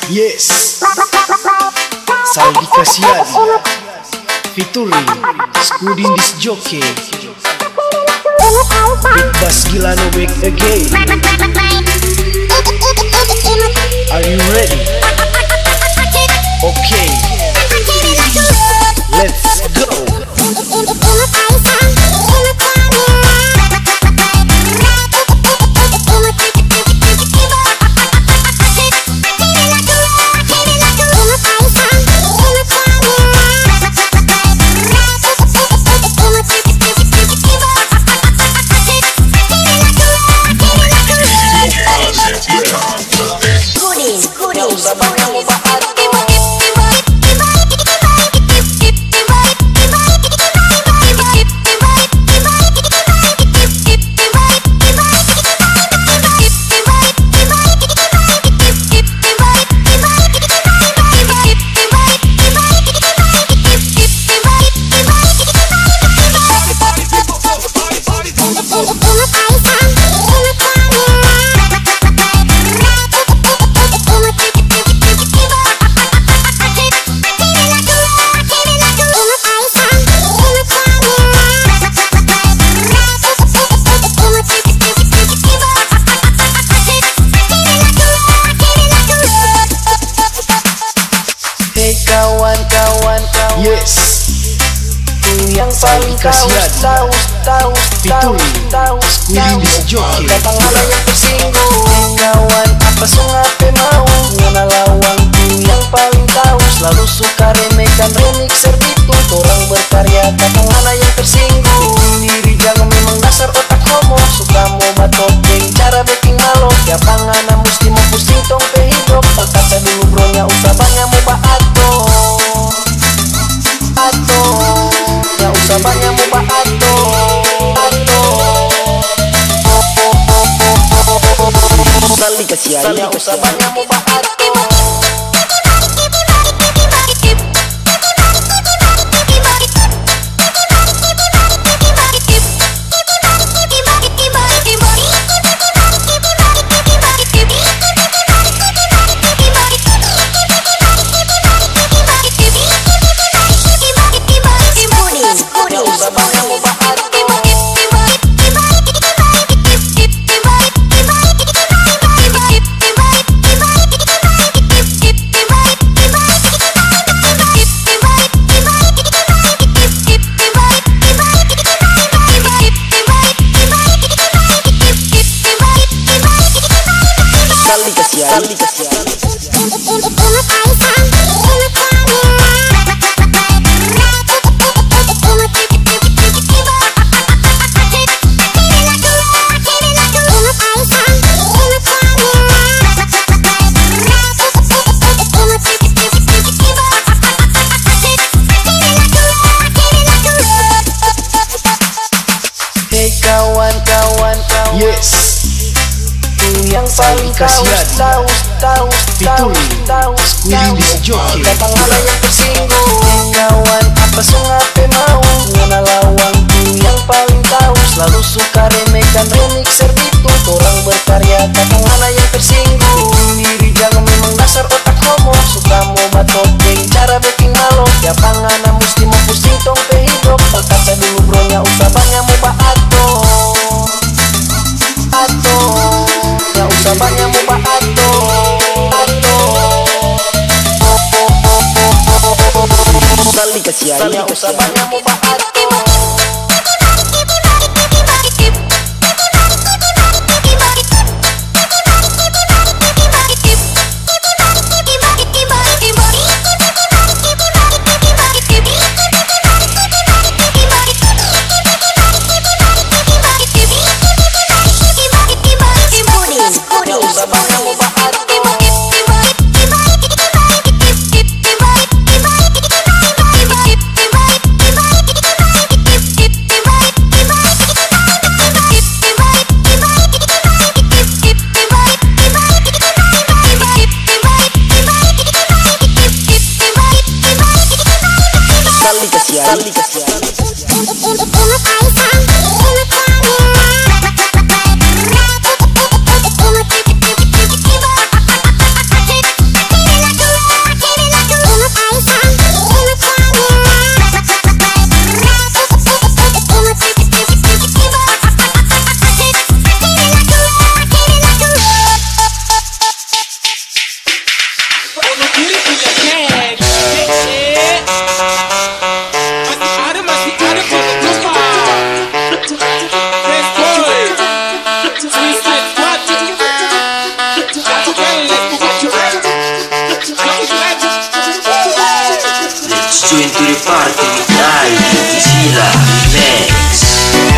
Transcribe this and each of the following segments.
Yes, Saldi Kasiadi featuring Skudin Disc Jockey, Big Bass Gilano back again. Are you ready? Okay, let's go. Yes, yang paling tahu Skudin Disc Jockey, datang ala yang tersinggung. Kawan apa sungape mau ngenalawang yang paling tahu, selalu suka remehkan remixer itu. Orang berkarya datang ala yang tersinggung. Diri jangan memang dasar otak homo, suka mau batopeng cara baking malo. Ya pangana mesti mau pusing tong pehidup. Berkata dulu bronya usah banyak mau baato ya usah banyak mau baato Saldi Kasiadi ya usah banyak mau baato. Saldi Kasiadi kawan-kawan. Yes, yang paling tahu Skudin Disc Jockey, datang ala yang tersinggung. Kawan apa sungape mau ngenalawang yang paling tahu, selalu suka remehkan remixer itu. Orang berkarya datang ala yang tersinggung. Diri jangan memang dasar otak homo, suka mau batopeng cara baking malo. Ya pangana mesti mau pusing tong pehidup. Berkata dulu bronya usah banyak mau baato ya usah banyak mau baato Saldi Kasiadi ya usah banyak mau baato. join to the party with ID Sila Remix.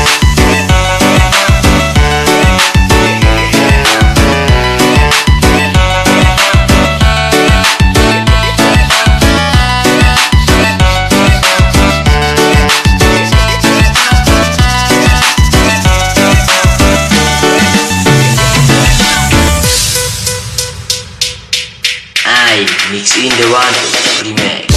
Mix in the one remix.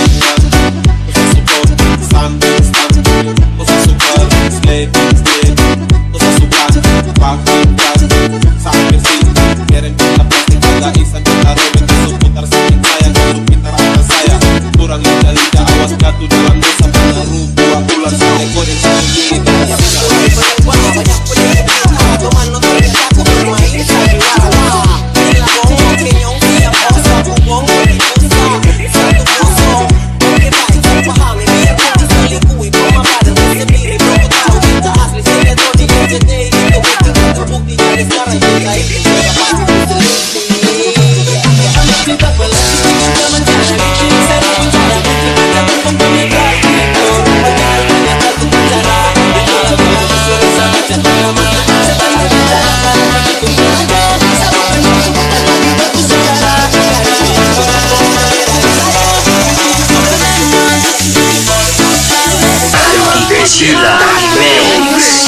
Sila Remix.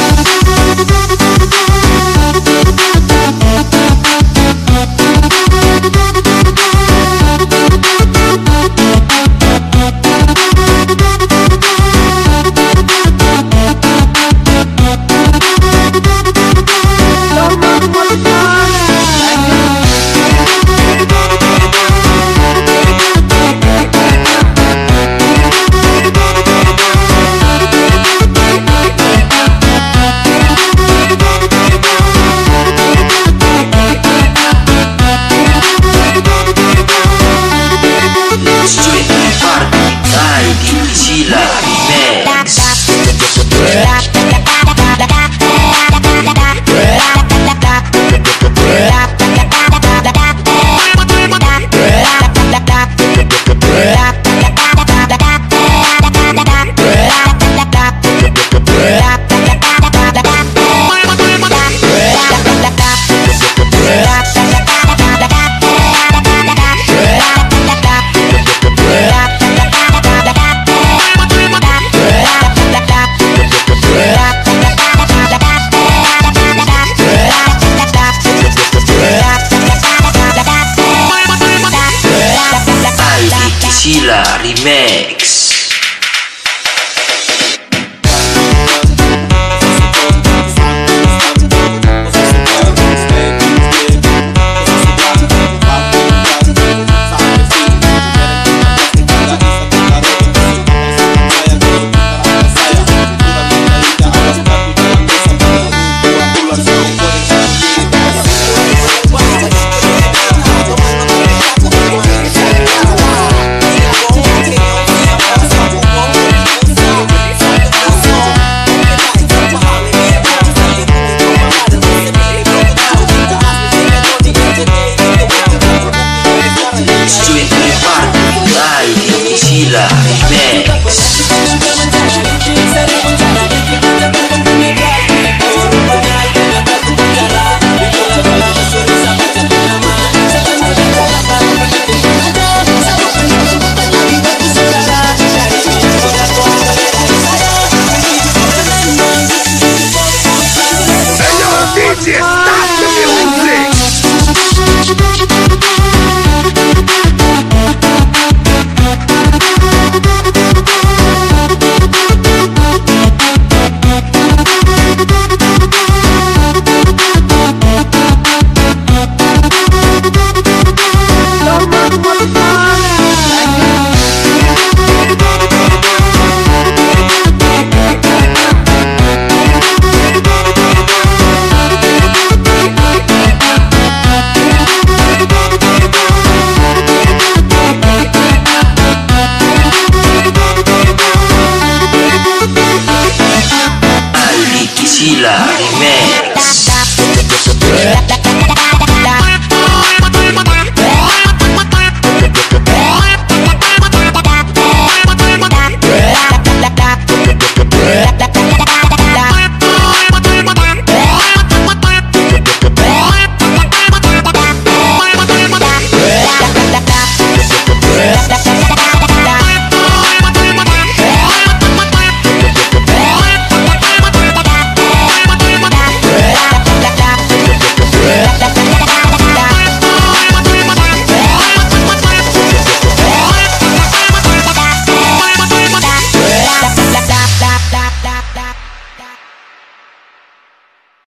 Sila Remix. Sila Remix.